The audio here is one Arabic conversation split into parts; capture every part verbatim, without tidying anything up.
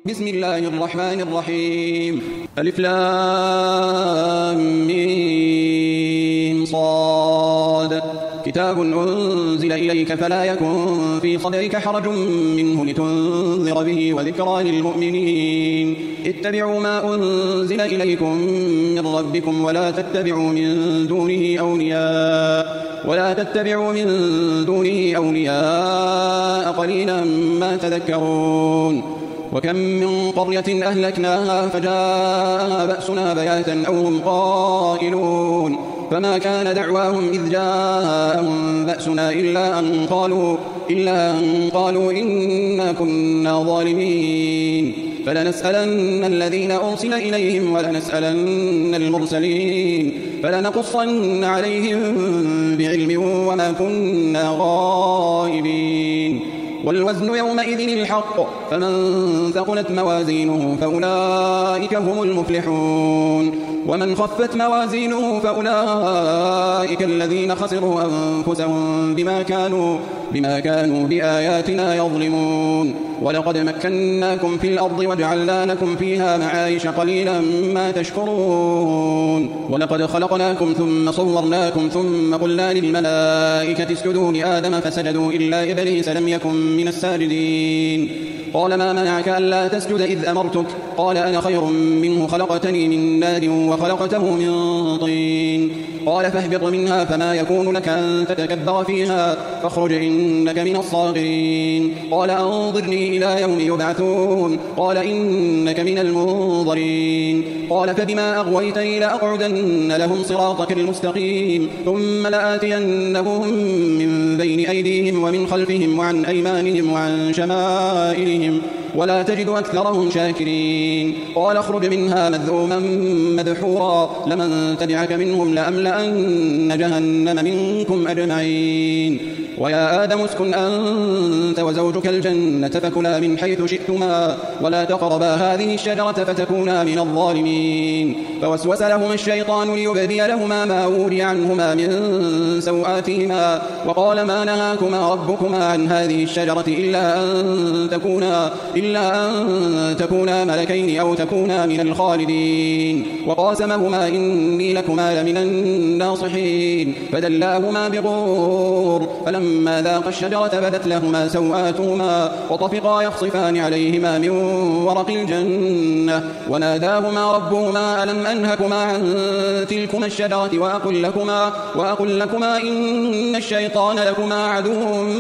بسم الله الرحمن الرحيم. ألف لام ميم صاد. كتاب أنزل إليك فلا يكن في صدرك حرج منه لتنذر به وذكرى للمؤمنين. اتبعوا ما أنزل إليكم من ربكم ولا تتبعوا من دونه أولياء ولا تتبعوا من دونه أولياء قليلا ما تذكرون. وكم من قرية أهلكناها فجاءها بأسنا بياتا أو هم قائلون فما كان دعواهم إذ جاءهم بأسنا إلا أن قالوا, إلا أن قالوا إنا كنا ظالمين. فلنسألن الذين أرسل إليهم ولنسألن المرسلين فلنقصن عليهم بعلم وما كنا غائبين. والوزن يومئذ الحق فمن ثقلت موازينه فأولئك هم المفلحون ومن خفت موازينه فأولئك الذين خسروا أنفسهم بما كانوا, بما كانوا بآياتنا يظلمون. ولقد مكناكم في الأرض وجعلنا لكم فيها معايش قليلا ما تشكرون. ولقد خلقناكم ثم صورناكم ثم قلنا للملائكة اسجدوا لآدم فسجدوا إلا إبليس لم يكن من الساجدين. قال ما منعك ألا تسجد إذ أمرتك؟ قال أنا خير منه خلقتني من نار وخلقته من طين. قال فاهبط منها فما يكون لك أن تتكبر فيها فاخرج إنك من الصاغرين. قال أنظرني إلى يوم يبعثون. قال إنك من المنظرين. قال فبما أغويتني لأقعدن لهم صراطك المستقيم ثم لآتينهم من بين أيديهم ومن خلفهم وعن أيمانهم وعن شمائلهم ولا تجد أكثرهم شاكرين. قال اخرج منها مذءوما مدحورا لمن تبعك منهم لأملأن جهنم منكم أجمعين. ويا آدم اسكن أنت وزوجك الجنة فكلا من حيث شئتما ولا تقربا هذه الشجرة فتكونا من الظالمين. فوسوس لهما الشيطان ليبدي لهما ما وري عنهما من سوآتهما وقال ما نهاكما ربكما عن هذه الشجرة إلا أن تكونا, إلا أن تكونا ملكين أو تكونا من الخالدين. وقاسمهما إني لكما لمن الناصحين فدلاهما بغرور فلما ذاقا الشجرة بدت لهما سوآتهما وطفقا يخصفان عليهما من ورق الجنة وناداهما ربهما ألم أنهكما عن تلكما الشجرة وأقل لكما, وأقل لكما إن الشيطان لكما عدو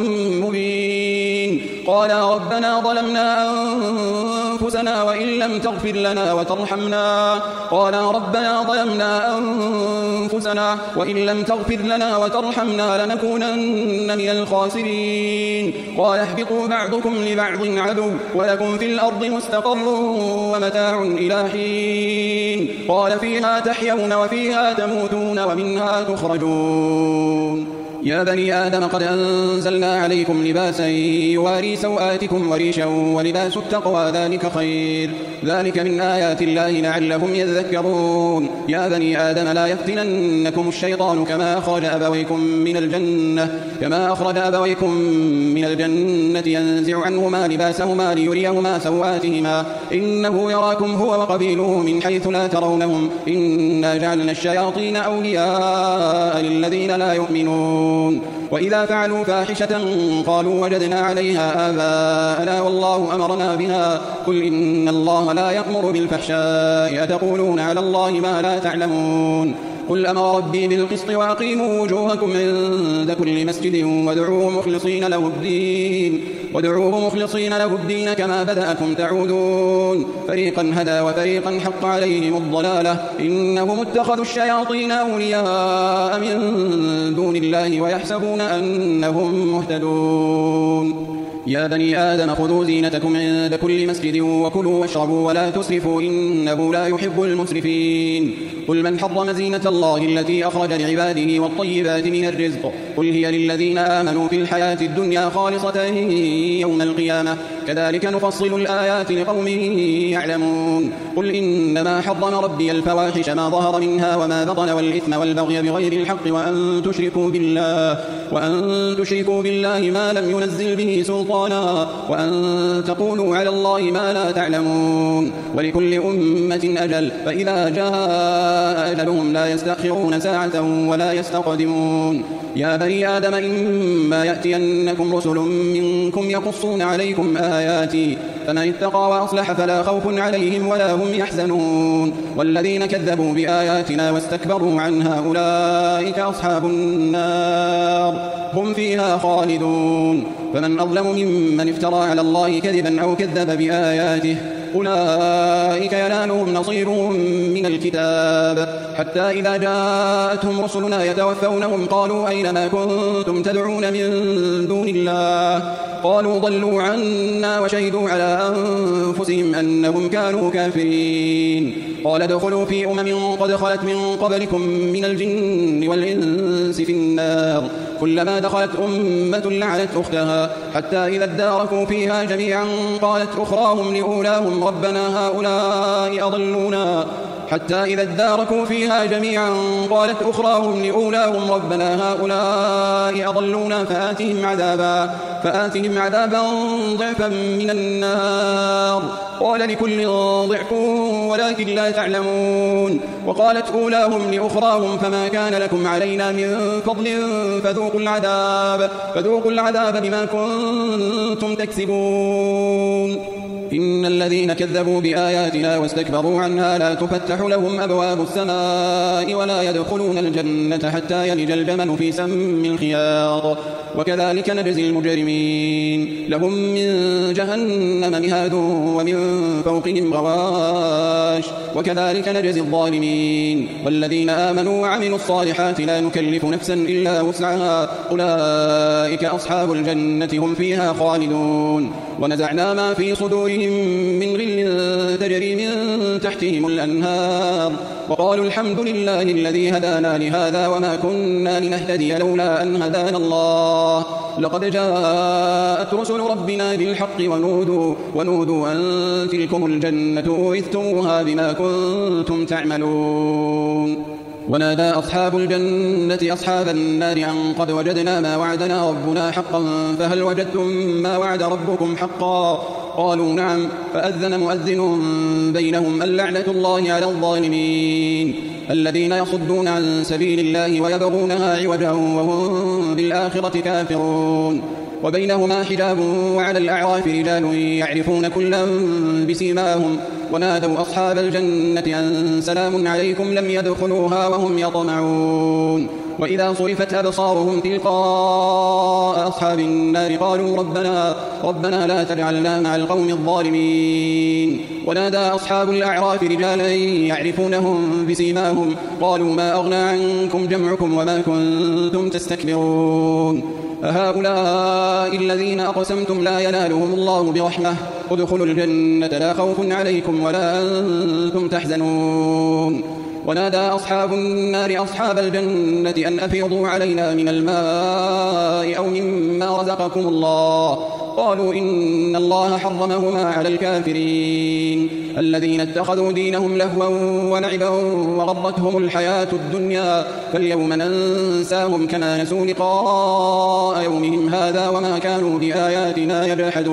مبين. قالا ربنا ظلمنا أنفسنا وإن لم تغفر لنا وترحمنا قالا ربنا ظلمنا أنفسنا وإن لم تغفر لنا وترحمنا لنكونن من الخاسرين. قال اهبطوا بعضكم لبعض عدو ولكم في الأرض مستقر ومتاع إلى حين. قال فيها تحيون وفيها تموتون ومنها تخرجون. يا بني آدم قد أنزلنا عليكم لباسا يواري سوآتكم وريشا ولباس التقوى ذلك خير ذلك من آيات الله لعلهم يذكرون. يا بني آدم لا يفتننكم الشيطان كما أخرج أبويكم من الجنة كما أخرج أبويكم من الجنة ينزع عنهما لباسهما ليريهما سوآتهما إنه يراكم هو وقبيله من حيث لا ترونهم إنا جعلنا الشياطين أولياء للذين لا يؤمنون. وإذا فعلوا فاحشة قالوا وجدنا عليها آباءنا والله أمرنا بها قل إن الله لا يأمر بالفحشاء أتقولون على الله ما لا تعلمون. قل أمر ربي بالقسط وأقيموا وجوهكم عند كل مسجد وادعوه مخلصين له الدين وادعوه مخلصين له الدين كما بدأكم تعودون. فريقا هدى وفريقا حق عليهم الضلالة إنهم اتخذوا الشياطين أولياء من دون الله ويحسبون أنهم مهتدون. يا بني آدم خذوا زينتكم عند كل مسجد وكلوا واشربوا ولا تسرفوا إنه لا يحب المسرفين. قل من حرم زينة الله التي أخرج لعباده والطيبات من الرزق قل هي للذين آمنوا في الحياة الدنيا خالصة يوم القيامة كذلك نفصل الآيات لقوم يعلمون قل إنما حرم ربي الفواحش ما ظهر منها وما بطن والإثم والبغي بغير الحق وأن تشركوا بالله وأن تشركوا بالله ما لم ينزل به سلطانا وأن تقولوا على الله ما لا تعلمون ولكل أمة أجل فإذا جاء أجلهم لا يستأخرون ساعة ولا يستقدمون يا بني آدم إما يأتينكم رسل منكم يقصون عليكم آياتي فمن اتقى وأصلح فلا خوف عليهم ولا هم يحزنون والذين كذبوا بآياتنا واستكبروا عنها أولئك أصحاب النار هم فيها خالدون فمن أظلم ممن افترى على الله كذبا أو كذب بآياته أولئك ينالهم نصيرهم من الكتاب حتى إذا جاءتهم رسلنا يتوفونهم قالوا أين ما كنتم تدعون من دون الله قالوا ضلوا عنا وشهدوا على أنفسهم أنهم كانوا كافرين قال ادخلوا في أمم قد خلت من قبلكم من الجن والإنس في النار كلما دخلت أمة لعنت أختها حتى إذا اداركوا فيها جميعا قالت أخراهم لأولاهم ربنا هؤلاء أضلونا حتى إذا اداركوا فيها جميعا قالت أخراهم لأولاهم ربنا هؤلاء أضلونا فآتهم عذابا فآتهم عذابا ضعفا من النار قال لكل ضعف ولكن لا تعلمون وقالت أولاهم لأخراهم فما كان لكم علينا من فضل فذوقوا العذاب فذوقوا العذاب بما كنتم تكسبون إن الذين كذبوا بآياتنا واستكبروا عنها لا تفتح لهم أبواب السماء ولا يدخلون الجنة حتى يلج الجمل في سم الخياط وكذلك نجزي المجرمين لهم من جهنم مهاد ومن فوقهم غواش وكذلك نجزي الظالمين والذين آمنوا وعملوا الصالحات لا نكلف نفسا إلا وسعها أولئك أصحاب الجنة هم فيها خالدون ونزعنا ما في صدورهم من غل تجري من تحتهم الأنهار وقالوا الحمد لله الذي هدانا لهذا وما كنا لنهتدي لولا أن هدانا الله لقد جاءت رسل ربنا بالحق ونودوا, ونودوا أن تلكم الجنة أورثتموها بما كنتم تعملون ونادى أصحاب الجنة أصحاب النار أن قد وجدنا ما وعدنا ربنا حقا فهل وجدتم ما وعد ربكم حقا قالوا نعم فأذن مؤذن بينهم اللعنة الله على الظالمين الذين يصدون عن سبيل الله ويبغونها عوجا وهم بالآخرة كافرون وبينهما حجاب وعلى الأعراف رجال يعرفون كلا بسيماهم ونادوا أصحاب الجنة أن سلام عليكم لم يدخلوها وهم يطمعون وإذا صرفت أبصارهم تلقاء أصحاب النار قالوا ربنا, ربنا لا تجعلنا مع القوم الظالمين ونادى أصحاب الأعراف رجالا يعرفونهم بسيماهم قالوا ما أغنى عنكم جمعكم وما كنتم تستكبرون أهؤلاء الذين أقسمتم لا ينالهم الله برحمة ادخلوا الجنة لا خوف عليكم ولا أنتم تحزنون ونادى أصحاب النار أصحاب الجنة أن أفيضوا علينا من الماء أو مما رزقكم الله قالوا إن الله حرمهما على الكافرين الذين اتخذوا دينهم لهوا ولعبا وغرتهم الحياة الدنيا فاليوم ننساهم كما نسوا لقاء يومهم هذا وما كانوا بآياتنا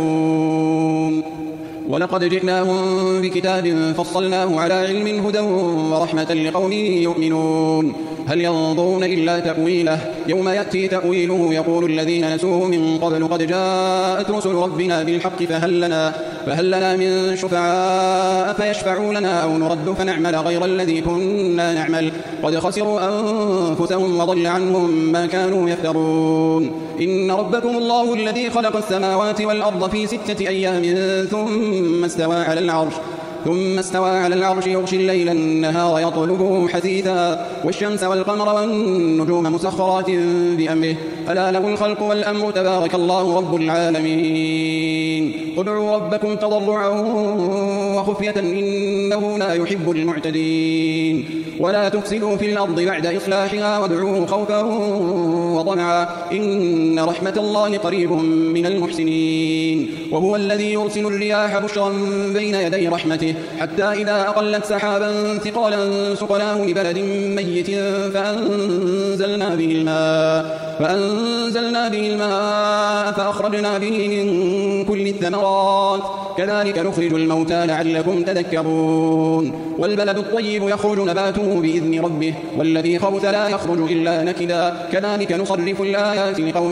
يجحدون ولقد جئناهم بكتاب فصلناه على علم هدى ورحمة لقوم يؤمنون هل ينظرون إلا تأويله يوم يأتي تأويله يقول الذين نسوه من قبل قد جاءت رسل ربنا بالحق فهل لنا, فهل لنا من شفعاء فيشفعوا لنا أو نرد فنعمل غير الذي كنا نعمل قد خسروا أنفسهم وضل عنهم ما كانوا يفترون إن ربكم الله الذي خلق السماوات والأرض في ستة أيام ثم استوى على العرش ثم استوى على العرش يغشي الليل النهار يطلبه حثيثا والشمس والقمر والنجوم مسخرات بأمره ألا له الخلق والأمر تبارك الله رب العالمين ادعوا ربكم تضرعا وخفية إنه لا يحب المعتدين ولا تفسدوا في الأرض بعد إصلاحها وادعوه خوفا وطمعا إن رحمة الله قريب من المحسنين وهو الذي يرسل الرياح بشرا بين يدي رحمته حتى إذا أقلت سحابا ثقالا سقناه لبلد ميت فأنزلنا به الماء فأنزلنا به الماء فأخرجنا به من كل الثمرات كذلك نخرج الموتى لعلكم تذكرون والبلد الطيب يخرج نباته بإذن ربه والذي خبث لا يخرج إلا نكدا كذلك نصرف الآيات لقوم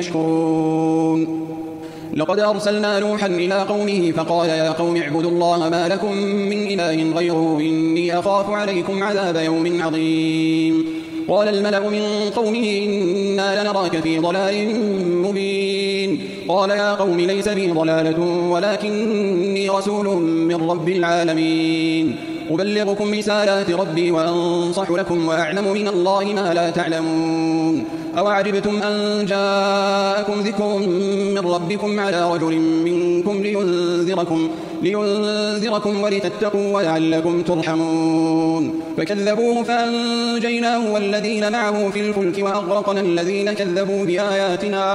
يشكرون لقد أرسلنا نوحا إلى قومه فقال يا قوم اعبدوا الله ما لكم من إله غيره إني أخاف عليكم عذاب يوم عظيم قال الملأ من قومه إنا لنراك في ضلال مبين قال يا قوم ليس بي ضلالة ولكني رسول من رب العالمين أبلغكم رسالات ربي وأنصح لكم وأعلم من الله ما لا تعلمون أوعجبتم أن جاءكم ذكر من ربكم على رجل منكم لينذركم, لينذركم ولتتقوا ولعلكم ترحمون فكذبوه فأنجيناه والذين معه في الفلك وأغرقنا الذين كذبوا بآياتنا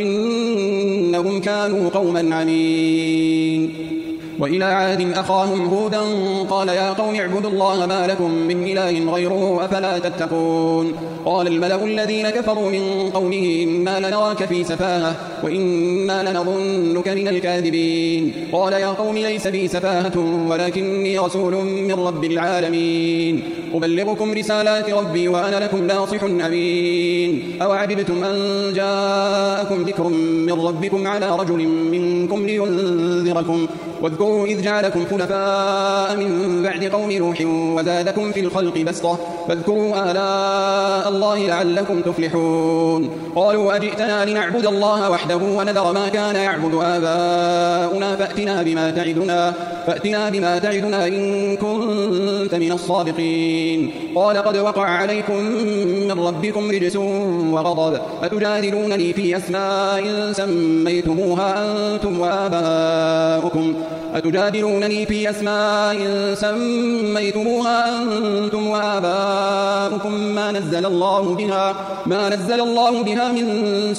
إنهم كانوا قوما عمين وإلى عاد أخاهم هودا قال يا قوم اعبدوا الله ما لكم من إله غيره أفلا تتقون قال الملأ الذين كفروا من قومه إنا لنراك في سفاهة وإنا لنظنك من الكاذبين قال يا قوم ليس بي سفاهة ولكني رسول من رب العالمين أبلغكم رسالات ربي وأنا لكم ناصح أمين أوعجبتم أن جاءكم ذكر من ربكم على رجل منكم لينذركم واذكروا إذ جعلكم خلفاء من بعد قوم نوح وزادكم في الخلق بسطة فاذكروا آلاء الله لعلكم تفلحون قالوا أجئتنا لنعبد الله وحده ونذر ما كان يعبد آباؤنا فأتنا بما تعدنا, فأتنا بما تعدنا إن كنت من الصادقين قال قد وقع عليكم من ربكم رجس وغضب أتجادلونني في أسماء سميتموها أنتم وآباؤكم أتجادلونني في أسماء سميتموها أنتم وآباؤكم ما نزل الله بها ما نزل الله بها من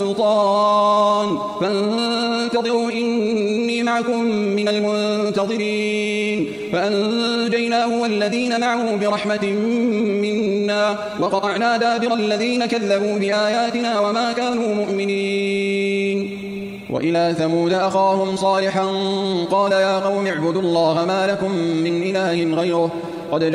سلطان فانتظروا إني معكم من المنتظرين فأنجيناه والذين معه برحمة منا وقطعنا دابر الذين كذبوا بآياتنا وما كانوا مؤمنين وإلى ثمود أخاهم صالحا قال يا قوم اعبدوا الله ما لكم من إله غيره قد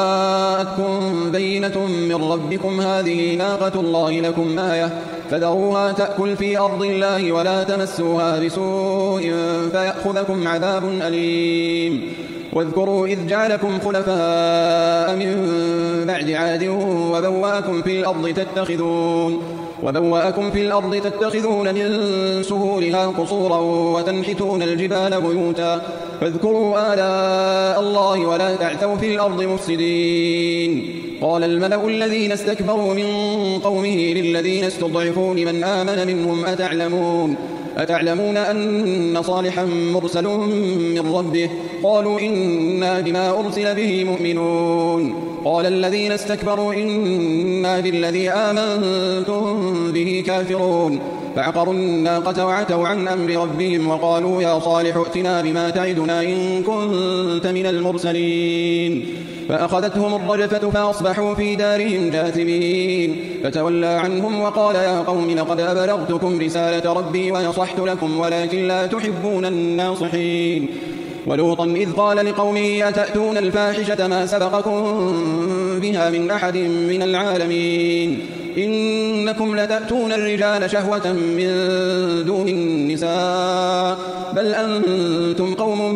جاءتكم بينة من ربكم هذه ناقة الله لكم آية فذروها تأكل في أرض الله ولا تمسوها بسوء فيأخذكم عذاب أليم واذكروا إذ جعلكم خلفاء من بعد عاد وبوأكم في الأرض تتخذون وبوأكم في الأرض تتخذون من سهولها قصورا وتنحتون الجبال بيوتا فاذكروا آلاء الله ولا تعثوا في الأرض مفسدين قال الملأ الذين استكبروا من قومه للذين استضعفوا لمن آمن منهم أتعلمون أتعلمون أن صالحا مرسل من ربه قالوا إنا بما أرسل به مؤمنون قال الذين استكبروا إنا بالذي آمنتم به كافرون فعقروا الناقة وعتوا عن أمر ربهم وقالوا يا صالح ائتنا بما تعدنا إن كنت من المرسلين فأخذتهم الرجفة فأصبحوا في دارهم جاثمين فتولى عنهم وقال يا قوم لقد أبلغتكم رسالة ربي ونصحت لكم ولكن لا تحبون الناصحين ولوطا إذ قال لقومه أتأتون الفاحشة ما سبقكم بها من أحد من العالمين إنكم لتأتون الرجال شهوة من دون النساء بل أنتم قوم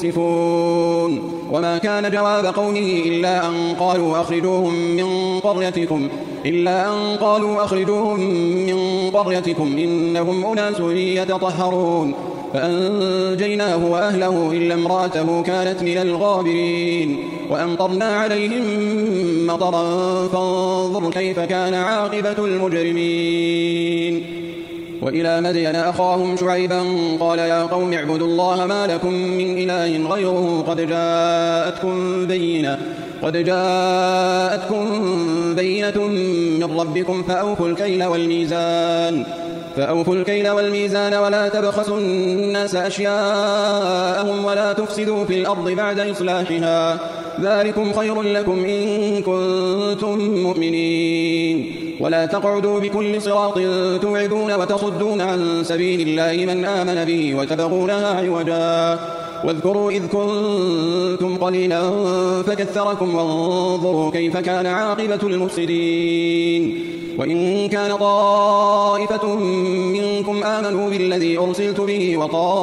مسرفون وما كان جواب قومه إلا أن قالوا أخرجوهم من قريتكم إلا أن قالوا أخرجوهم من قريتكم إنهم أناس يتطهرون فأنجيناه وأهله إلا امرأته كانت من الغابرين وأمطرنا عليهم مطرا فانظر كيف كان عاقبة المجرمين وإلى مدين أخاهم شعيبا قال يا قوم اعبدوا الله ما لكم من إله غيره قد جاءتكم بينة قد جاءتكم بينة من ربكم فأوفوا الكيل والميزان فأوفوا الكيل والميزان ولا تبخسوا الناس أشياءهم ولا تفسدوا في الأرض بعد إصلاحها ذلكم خير لكم إن كنتم مؤمنين ولا تقعدوا بكل صراط توعدون وتصدون عن سبيل الله من آمن به وتبغونها عوجا واذكروا إذ كنتم قليلا فكثركم وانظروا كيف كان عاقبة المفسدين وإن كان طائفة منكم آمنوا بالذي أرسلت به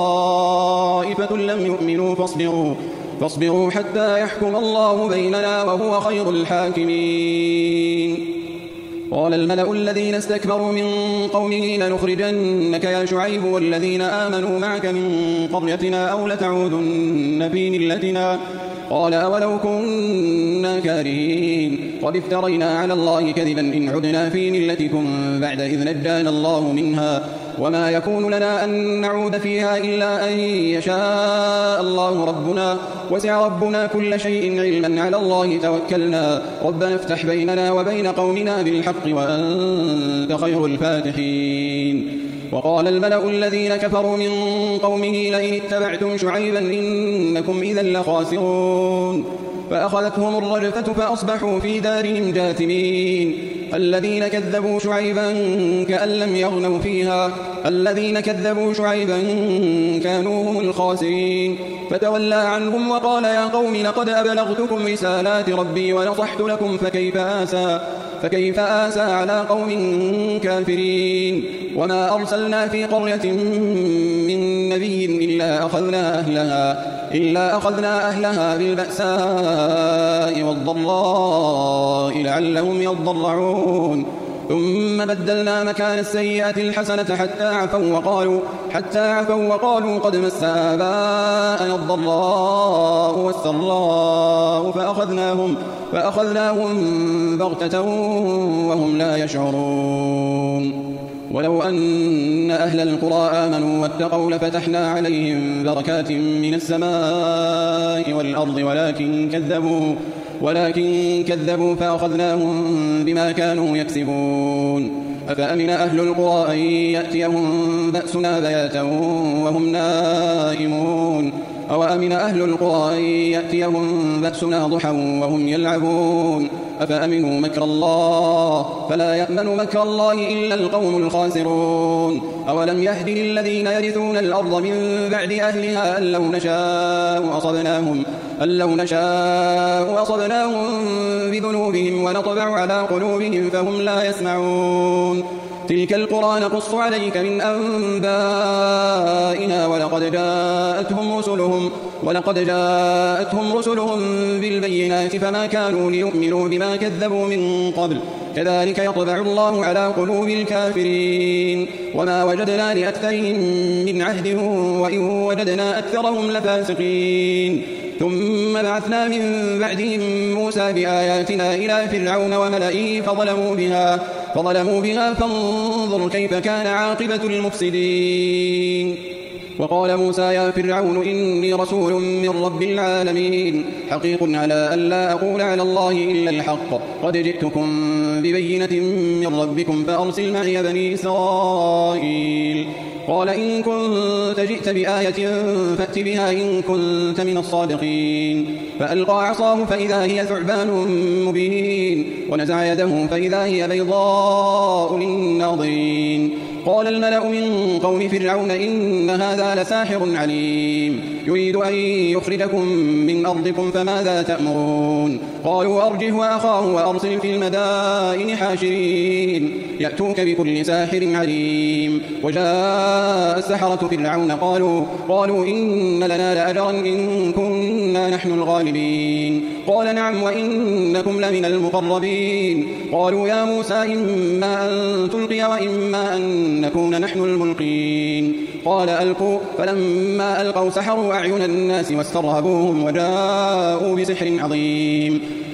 وطائفة لم يؤمنوا فاصبروا, فاصبروا حتى يحكم الله بيننا وهو خير الحاكمين قال الملأ الذين استكبروا من قومه لنخرجنك يا شعيب والذين آمنوا معك من قريتنا أو لتعودن في ملتنا قال أولو كنا كارهين قد افترينا على الله كذبا إن عدنا في ملتكم بعد إذ نجانا الله منها وما يكون لنا أن نعود فيها إلا أن يشاء الله ربنا وسع ربنا كل شيء علما على الله توكلنا ربنا افتح بيننا وبين قومنا بالحق وأنت خير الفاتحين وقال الملأ الذين كفروا من قومه لئن اتبعتم شعيبا إنكم إذا لخاسرون فأخذتهم الرجفة فأصبحوا في دارهم جاثمين الذين كذبوا شعيبا كأن لم يغنوا فيها الذين كذبوا شعيبا كانوا هم الخاسرين فتولى عنهم وقال يا قوم لقد أبلغتكم رسالات ربي ونصحت لكم فكيف آسى فكيف آسى على قوم كافرين وما أرسلنا في قرية من نبي إلا أخذنا أهلها إلا أخذنا أهلها بالبأساء والضراء لعلهم يضرعون ثم بدلنا مكان السيئة الحسنة حتى عفوا وقالوا حتى عفوا وقالوا قد مس آباءنا الضراء والسراء فأخذناهم فأخذناهم بغتة وهم لا يشعرون ولو أن أهل القرى آمنوا واتقوا لفتحنا عليهم بركات من السماء والأرض ولكن كذبوا ولكن كذبوا فأخذناهم بما كانوا يكسبون أفأمن أهل القرى أن يأتيهم بأسنا بياتا وهم نائمون أو أمن أهل القرى أن يأتيهم بأسنا ضحى وهم يلعبون أفأمنوا مكر الله فلا يأمن مكر الله إلا القوم الخاسرون أولم يهد للذين يرثون الأرض من بعد أهلها أن لو نشاء أصبناهم أن لو نشاء أصبناهم بذنوبهم ونطبع على قلوبهم فهم لا يسمعون تلك القرى نقص عليك من أنبائنا ولقد جاءتهم رسلهم ولقد جاءتهم رسلهم بالبينات فما كانوا ليؤمنوا بما كذبوا من قبل كذلك يطبع الله على قلوب الكافرين وما وجدنا لأكثرهم من عهد وإن وجدنا أكثرهم لفاسقين ثم بعثنا من بعدهم موسى بآياتنا إلى فرعون وملئه فظلموا بها فظلموا بها فانظر كيف كان عاقبة المفسدين وقال موسى يا فرعون إني رسول من رب العالمين حقيق على أن لا أقول على الله إلا الحق قد جئتكم ببينة من ربكم فأرسل معي بني إسرائيل قال إن كنت جئت بآية فأت بها إن كنت من الصادقين فألقى عصاه فإذا هي ثعبان مبين ونزع يده فإذا هي بيضاء للناظرين قال الملأ من قوم فرعون إن هذا لساحر عليم يريد أن يخرجكم من أرضكم فماذا تأمرون قالوا أرجه وأخاه وأرسل في المدائن حاشرين يأتوك بكل ساحر عليم وجاء السحرة فرعون قالوا, قالوا إن لنا لأجرا إن كنا نحن الغالبين قال نعم وإنكم لمن المقربين قالوا يا موسى إما أن تلقي وإما أن نكون نحن الملقين قال ألقوا فلما ألقوا سحروا أعين الناس واسترهبوهم وجاءوا بسحر عظيم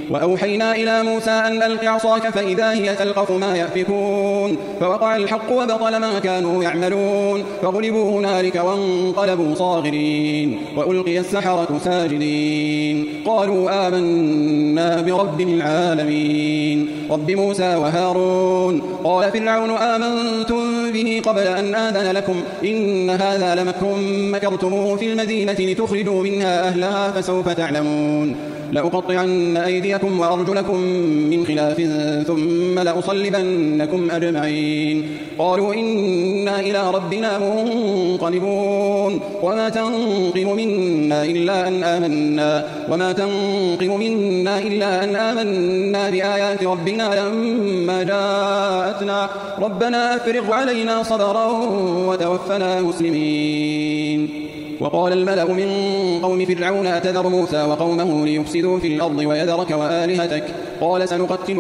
وأوحينا إلى موسى أن ألق عصاك فإذا هي تلقف ما يأفكون فوقع الحق وبطل ما كانوا يعملون فغلبوا هنالك وانقلبوا صاغرين وألقي السحرة ساجدين قالوا آمنا برب العالمين رب موسى وهارون. قال فرعون آمنتم به قبل أن آذن لكم إن هذا لمكر مكرتموه في المدينة لتخرجوا منها أهلها فسوف تعلمون لأقطعن أيديكم وأرجلكم من خلاف ثم لأصلبنكم أجمعين قالوا إنا إلى ربنا منقلبون وما تنقم منا إلا أن آمنا وما تنقم منا إلا أن آمنا بآيات ربنا لما جاءتنا ربنا أفرغ علينا صبرا وتوفنا مسلمين. وقال الملأ من قوم فرعون أتذر موسى وقومه ليفسدوا في الأرض ويذرك وآلهتك قال سنقتل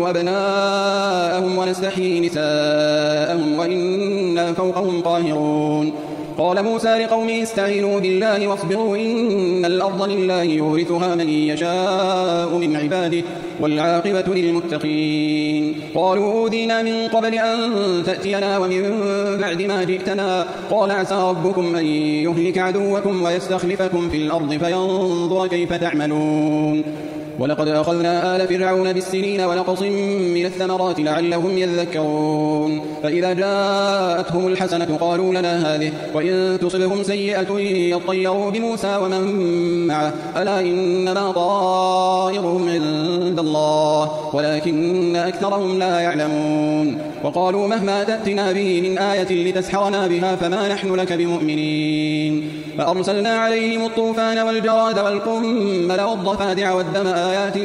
أبناءهم ونستحيي نساءهم وإنا فوقهم قاهرون. قال موسى لقومه استعينوا بالله واصبروا إن الأرض لله يورثها من يشاء من عباده والعاقبة للمتقين. قالوا أوذينا من قبل أن تأتينا ومن بعد ما جئتنا قال عسى ربكم أن يهلك عدوكم ويستخلفكم في الأرض فينظر كيف تعملون. ولقد أخذنا آل فرعون بالسنين ونقص من الثمرات لعلهم يذكرون فإذا جاءتهم الحسنة قالوا لنا هذه وإن تصبهم سيئة يطيروا بموسى ومن معه ألا إنما طائرهم عند الله ولكن أكثرهم لا يعلمون. وقالوا مهما تأتنا به من آية لتسحرنا بها فما نحن لك بمؤمنين. فأرسلنا عليهم الطوفان والجراد والقمل والضفادع والدم آيات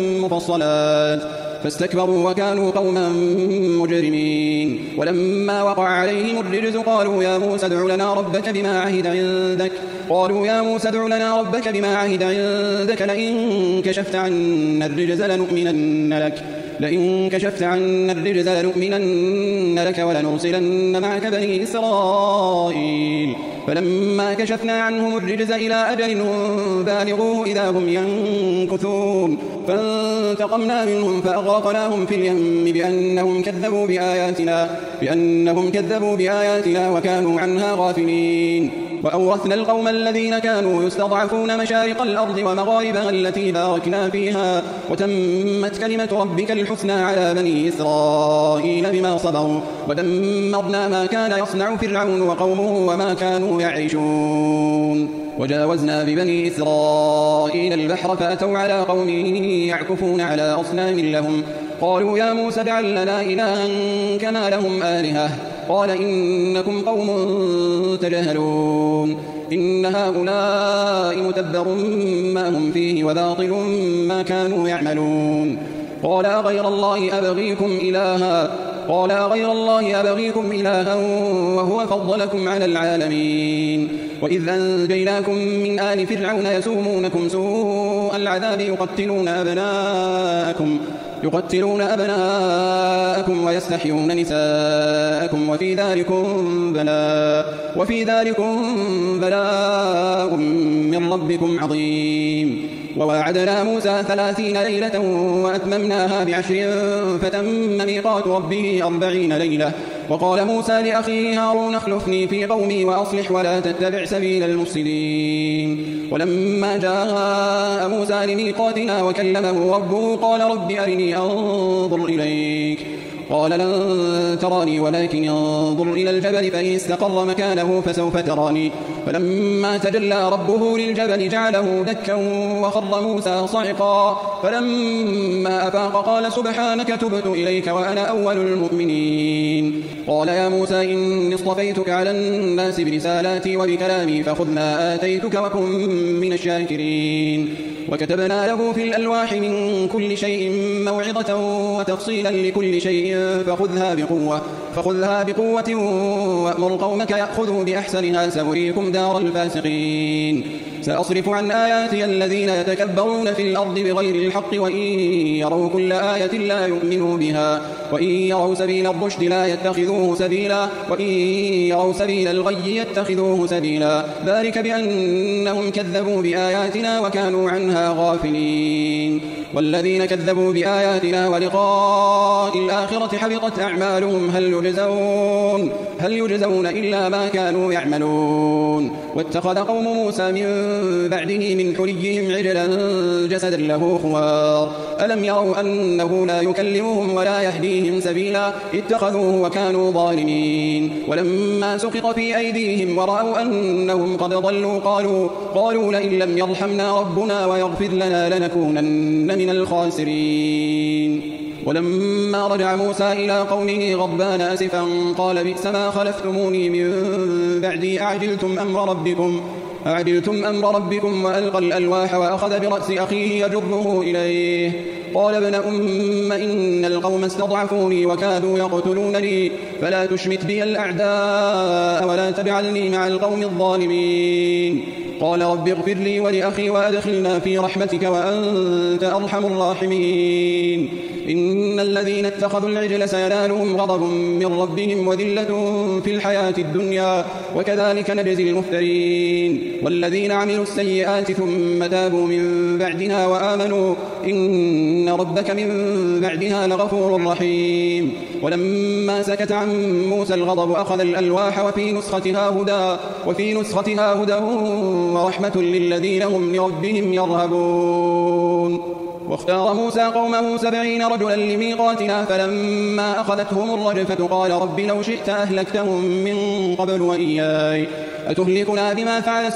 مفصلات فاستكبروا وكانوا قوما مجرمين. ولما وقع عليهم الرجز قالوا يا موسى ادع لنا ربك بما عهد عندك قالوا يا موسى ادع لنا ربك بما عهد عندك لئن كشفت عنا الرجز لنؤمنن لك لئن كشفت عنا الرجز لنؤمنن لك ولنرسلن معك بني إسرائيل. فلما كشفنا عنهم الرجز إلى أجل هم بالغوه إذا هم ينكثون فانتقمنا منهم فأغرقناهم في اليم بأنهم كذبوا بآياتنا بأنهم كذبوا بآياتنا وكانوا عنها غافلين. وأورثنا القوم الذين كانوا يستضعفون مشارق الأرض ومغاربها التي باركنا فيها وتمت كلمة ربك الحسنى على بني إسرائيل بما صبروا ودمرنا ما كان يصنع فرعون وقومه وما كانوا يعيشون. وجاوزنا ببني إسرائيل البحر فأتوا على قوم يعكفون على أصنام لهم قالوا يا موسى اجعل لنا إلها كما لهم آلهة قال إنكم قوم تجهلون إن هؤلاء متبر ما هم فيه وباطل ما كانوا يعملون. قال أغير الله أبغيكم إلها قال أغير الله أبغيكم إلها وهو فضلكم على العالمين. وإذ أنجيناكم من آل فرعون يسومونكم سوء العذاب يقتلون أبناءكم يقتلون أبناءكم ويستحيون نساءكم وفي ذلكم بلاء وفي ذلكم بلاء من ربكم عظيم. وواعدنا موسى ثلاثين ليلة وأتممناها بعشر فتم ميقات ربه أربعين ليلة. وقال موسى لأخيه هارون اخلفني في قومي وأصلح ولا تتبع سبيل المفسدين. ولما جاء موسى لميقاتنا وكلمه ربه قال رب أرني أنظر إليك قال لن تراني ولكن انظر إلى الجبل فإن استقر مكانه فسوف تراني. فلما تجلى ربه للجبل جعله دكا وخر موسى صعقا فلما أفاق قال سبحانك تبت إليك وأنا أول المؤمنين. قال يا موسى إني اصطفيتك على الناس برسالاتي وبكلامي فخذ ما آتيتك وكن من الشاكرين. وكتبنا له في الألواح من كل شيء موعظة وتفصيلا لكل شيء فخذها بقوة فخذها بقوة وأمر قومك يأخذوا بأحسنها سأريكم دار الفاسقين سأصرف عن آياتي الذين يتكبرون في الأرض بغير الحق وإن يروا كل آية لا يؤمنوا بها وإن يروا سبيل الرشد لا يتخذوه سبيلا وإن يروا سبيل الغي يتخذوه سبيلا ذلك بأنهم كذبوا بآياتنا وكانوا عنها غافلين والذين كذبوا بآياتنا ولقاء الآخرة حبطت أعمالهم هل يجزون هل يجزون إلا ما كانوا يعملون واتخذ قوم موسى من بعده من حليهم عجلا جسدا له خوار ألم يروا أنه لا يكلمهم ولا يهديهم سبيلا اتخذوه وكانوا ظالمين ولما سقط في أيديهم ورأوا أنهم قد ضلوا قالوا قالوا لئن لم يرحمنا ربنا ويغفر لنا لنكونن من الخاسرين ولما رجع موسى إلى قومه غضبان آسفا قال بئس ما خلفتموني من بعدي أعجلتم أمر ربكم أعجلتم أمر ربكم وألقى الألواح وأخذ برأس أخيه يجره إليه قال ابن أم إن القوم استضعفوني وكادوا يقتلونني فلا تشمت بي الأعداء ولا تجعلني مع القوم الظالمين قال رب اغفر لي ولأخي وأدخلنا في رحمتك وأنت أرحم الراحمين إن الذين اتخذوا العجل سينالهم غضب من ربهم وذلة في الحياة الدنيا وكذلك نجزي المفترين والذين عملوا السيئات ثم تابوا من بعدها وآمنوا إن ربك من بعدها لغفور رحيم ولما سكت عن موسى الغضب أخذ الألواح وفي نسختها هدى وفي نسختها هدى ورحمة للذين هم لربهم يرهبون واختار موسى قومه سبعين رجلا لميقاتنا فلما أخذتهم الرجفة قال رب لو شئت أهلكتهم من قبل وإياي أتهلكنا بما فعل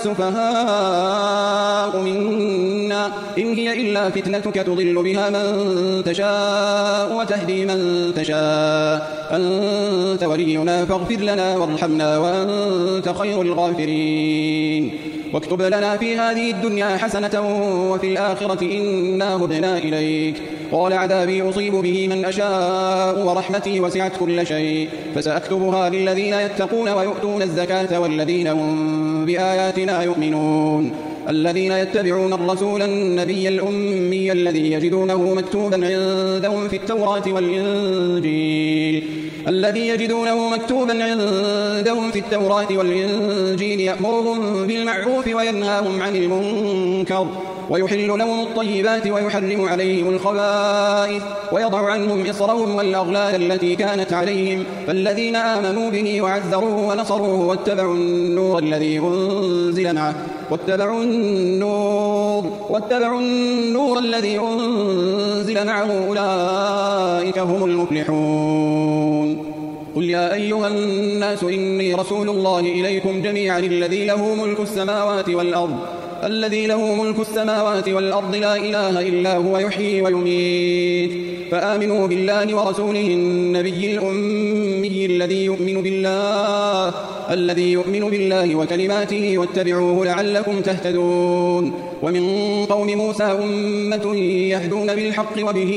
السفهاء منا إن هي إلا فتنتك تضل بها من تشاء وتهدي من تشاء أنت ولينا فاغفر لنا وارحمنا وأنت خير الغافرين واكتب لنا في هذه الدنيا حسنة وفي الآخرة إنا هدنا إليك قال عذابي أصيب به من أشاء ورحمتي وسعت كل شيء فسأكتبها للذين يتقون ويؤتون الزكاة والذين هم بآياتنا يؤمنون الذين يتبعون الرسول النبي الأمي الذي يجدونه مكتوبا عندهم في التوراة والإنجيل الذي يجدونه مكتوبا عندهم في التوراة والإنجيل يأمرهم بالمعروف وينهاهم عن المنكر ويحل لهم الطيبات ويحرم عليهم الخبائث ويضع عنهم إصرهم والأغلال التي كانت عليهم فالذين آمنوا به وعزروه ونصروه واتبعوا النور الذي أنزل معه واتبعوا النور واتبعوا النور الذي أنزل معه أولئك هم المفلحون قل يا أيها الناس إني رسول الله إليكم جميعا الذي له ملك السماوات والأرض الذي له ملك السماوات والأرض لا إله إلا هو يحيي ويميت فآمنوا بالله ورسوله النبي الأمي الذي يؤمن بالله الذي يؤمن بالله وكلماته واتبعوه لعلكم تهتدون ومن قوم موسى أمة يهدون بالحق وبه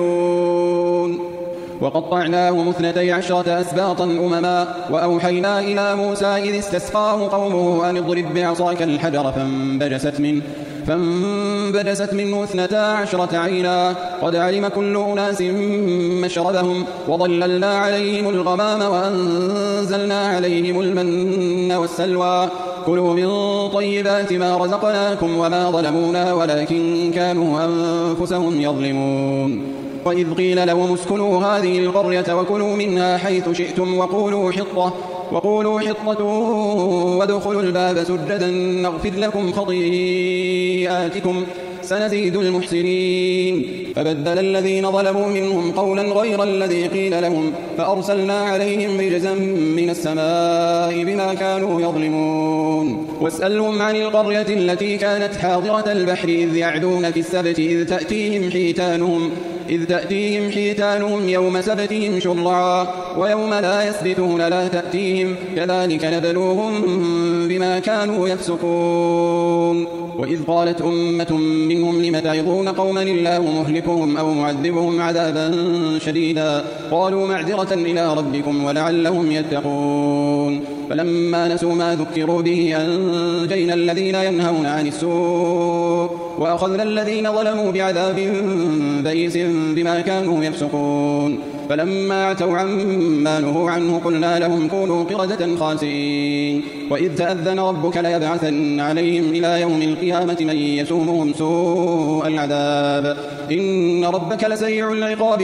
يعدلون وقطعناهم اثنتي عشرة أسباطا أمما وأوحينا إلى موسى إذ استسقاه قومه أن اضرب بعصاك الحجر فانبجست منه فانبجست منه اثنتا عشرة عينا قد علم كل أناس مشربهم وظللنا عليهم الغمام وأنزلنا عليهم المن والسلوى كلوا من طيبات ما رزقناكم وما ظلمونا ولكن كانوا أنفسهم يظلمون وإذ قيل لهم اسكنوا هذه القرية وكلوا منها حيث شئتم وقولوا حطة وقولوا حطة وادخلوا الباب سجدا نغفر لكم خطيئاتكم سنزيد المحسنين فبدل الذين ظلموا منهم قولا غير الذي قيل لهم فأرسلنا عليهم رجزا من السماء بما كانوا يظلمون واسألهم عن القرية التي كانت حاضرة البحر إذ يعدون في السبت إذ تأتيهم حيتانهم إذ تأتيهم حيتانهم يوم سبتهم شرعا ويوم لا يسبتون لا تأتيهم كذلك نبلوهم بما كانوا يفسقون وإذ قالت أمة منهم لم تعظون قوما الله مهلكهم أو معذبهم عذابا شديدا قالوا معذرة إلى ربكم ولعلهم يتقون فلما نسوا ما ذكروا به أنجينا الذين ينهون عن السوء وأخذنا الذين ظلموا بعذاب بئيس بما كانوا يفسقون فلما عتوا عما نهوا عنه قلنا لهم كونوا قردة خاسئين وإذ تأذن ربك ليبعثن عليهم إلى يوم القيامة من يسومهم سوء العذاب إن ربك لسريع العقاب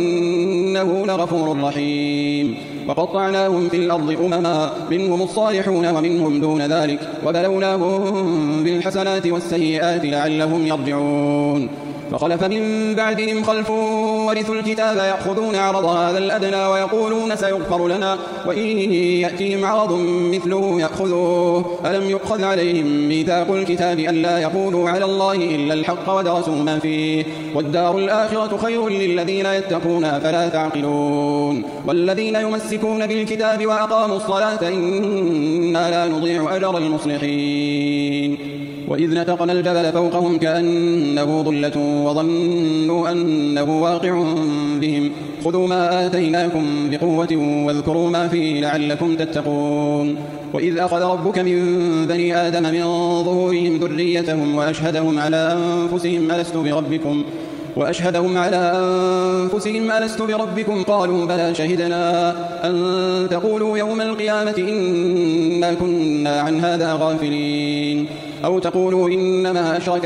وإنه لغفور رحيم وقطعناهم في الأرض أمما منهم الصالحون ومنهم دون ذلك وبلوناهم بالحسنات والسيئات لعلهم يرجعون فخلف من بعدهم خلف ورثوا الكتاب يأخذون عرض هذا الأدنى ويقولون سيغفر لنا وإن يأتيهم عرض مثله يأخذوه ألم يؤخذ عليهم ميثاق الكتاب ألا يقولوا على الله إلا الحق ودرسوا ما فيه والدار الآخرة خير للذين يتقون فلا تعقلون والذين يمسكون بالكتاب وأقاموا الصلاة إنا لا نضيع أجر المصلحين وإذ نتقنا الجبل فوقهم كأنه ظلة وظنوا أنه واقع بهم خذوا ما آتيناكم بقوة واذكروا ما فيه لعلكم تتقون وإذ أخذ ربك من بني آدم من ظهورهم ذريتهم وأشهدهم على أنفسهم ألست بربكم وأشهدهم على أنفسهم ألست بربكم قالوا بلى شهدنا أن تقولوا يوم القيامة إنا كنا عن هذا غافلين أو تقولوا إنما أشرك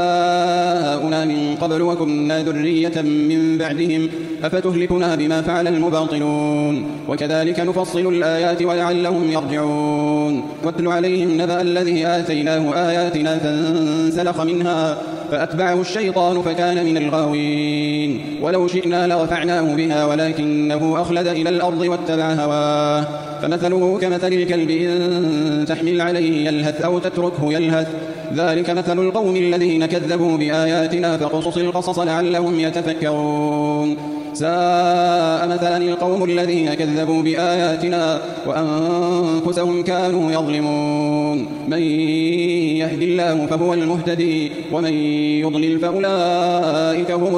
آباؤنا من قبل وكنا ذرية من بعدهم أفتهلكنا بما فعل المباطلون وكذلك نفصل الآيات ولعلهم يرجعون واتل عليهم نبأ الذي آتيناه آياتنا فانسلخ منها فأتبعه الشيطان فكان من الغاوين ولو شئنا لرفعناه بها ولكنه أخلد إلى الأرض واتبع هواه فمثله كمثل الكلب إن تحمل عليه يلهث أو تتركه يلهث ذلك مثل القوم الذين كذبوا بآياتنا فقصص القصص لعلهم يتفكرون ساء مثلا القوم الذين كذبوا بآياتنا وأنفسهم كانوا يظلمون من يهد الله فهو المهتدي ومن يضلل فأولئك هم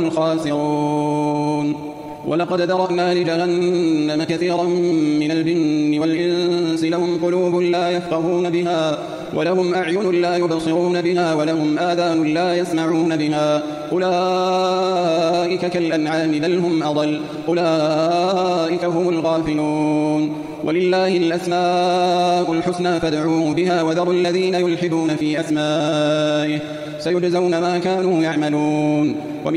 الخاسرون ولقد ذرأنا لجهنم كثيرا من الجن والإنس لهم قلوب لا يفقهون بها ولهم أعين لا يبصرون بها ولهم آذان لا يسمعون بها أولئك كالأنعام بل هم أضل أولئك هم الغافلون ولله الأسماء الحسنى فادعوه بها وذروا الذين يلحدون في أسمائه سيجزون ما كانوا يعملون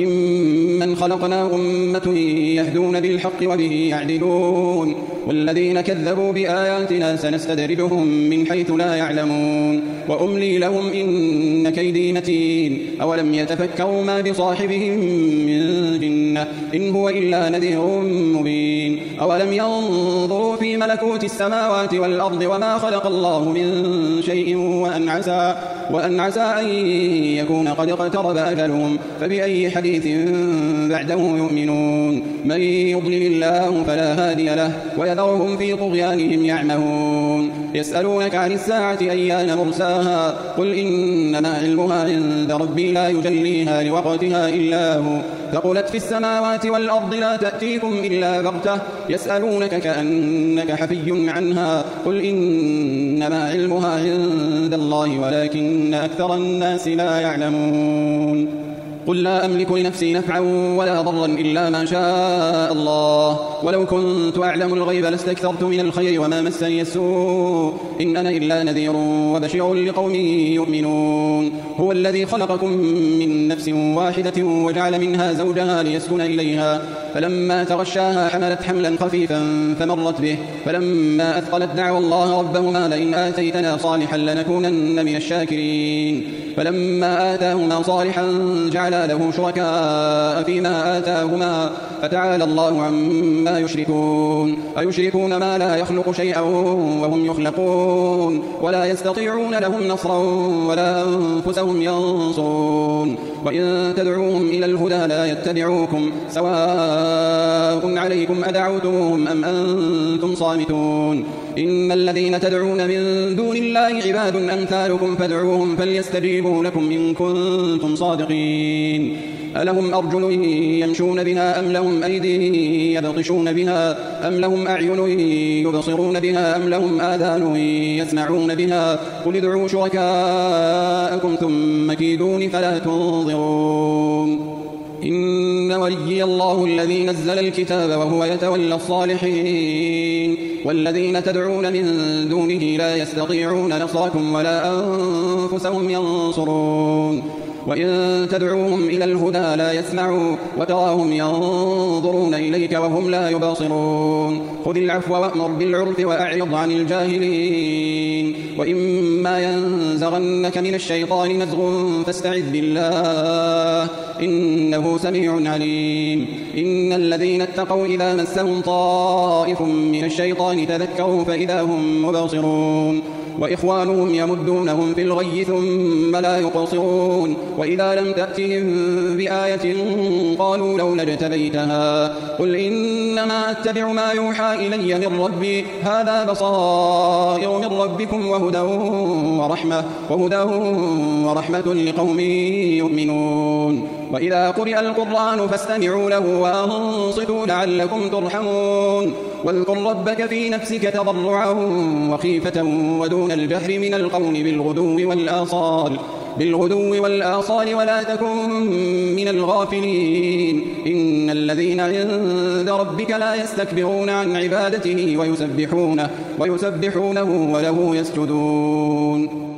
وممن خلقنا أمة يهدون بالحق وبه يعدلون والذين كذبوا بآياتنا سنستدرجهم من حيث لا يعلمون وأملي لهم إن كيدي متين أولم يتفكروا ما بصاحبهم من جنة إن هو إلا نذير مبين أولم ينظروا في ملكوت السماوات والأرض وما خلق الله من شيء وأن عسى, وأن عسى أن يكون قد اقترب أجلهم فبأي حديث بعده يؤمنون من يضلل الله فلا هادي له ويذرهم في طغيانهم يعمهون يسألونك عن الساعة أيان مرساها قل إنما علمها عند ربي لا يجليها لوقتها إلا هو ثقلت في السماوات والأرض لا تأتيكم إلا بغتة يسألونك كأنك حفي عنها قل إنما علمها عند الله ولكن أكثر الناس لا يعلمون قل لا أملك لنفسي نفعا ولا ضرا إلا ما شاء الله ولو كنت أعلم الغيب لاستكثرت من الخير وما مسني السوء إن أنا إلا نذير وبشير لقوم يؤمنون هو الذي خلقكم من نفس واحدة وجعل منها زوجها ليسكن إليها فلما تغشاها حملت حملا خفيفا فمرت به فلما أثقلت دعوا الله ربهما لئن آتيتنا صالحا لنكونن من الشاكرين فلما آتاهما صالحا جعلا له شركاء فيما آتاهما فتعالى الله عما يشركون أيشركون ما لا يخلق شيئا وهم يخلقون ولا يستطيعون لهم نصرا ولا أنفسهم ينصرون وإن تدعوهم إلى الهدى لا يتبعوكم سواء عليكم أدعوتموهم أم أنتم صامتون إن الذين تدعون من دون الله عباد أمثالكم فادعوهم فليستجيبوا لكم إن كنتم صادقين ألهم أرجل يمشون بها أم لهم أيدي يبطشون بها أم لهم أعين يبصرون بها أم لهم آذان يسمعون بها قل ادعوا شركاءكم ثم كيدون فلا تنظرون إن وليي الله الذي نزل الكتاب وهو يتولى الصالحين والذين تدعون من دونه لا يستطيعون نصركم ولا أنفسهم ينصرون وإن تدعوهم إلى الهدى لا يسمعوا وتراهم ينظرون إليك وهم لا يبصرون خذ العفو وأمر بالعرف وأعرض عن الجاهلين وإما ينزغنك من الشيطان نزغ فاستعذ بالله إنه سميع عليم إن الذين اتقوا إذا مسهم طائف من الشيطان تذكروا فإذا هم مبصرون وإخوانهم يمدونهم في الغي ثم لا يقصرون وإذا لم تأتهم بآية قالوا لولا اجتبيتها قل إنما أتبع ما يوحى إلي من ربي هذا بصائر من ربكم وهدى ورحمة, وهدى ورحمة لقوم يؤمنون وإذا قرئ القرآن فاستمعوا له وأنصتوا لعلكم ترحمون واذكر ربك في نفسك تضرعا وخيفة ودون الجهر من القول بالغدو والآصال بالغدو والآصال ولا تكن من الغافلين إن الذين عند ربك لا يستكبرون عن عبادته ويسبحونه, ويسبحونه وله يسجدون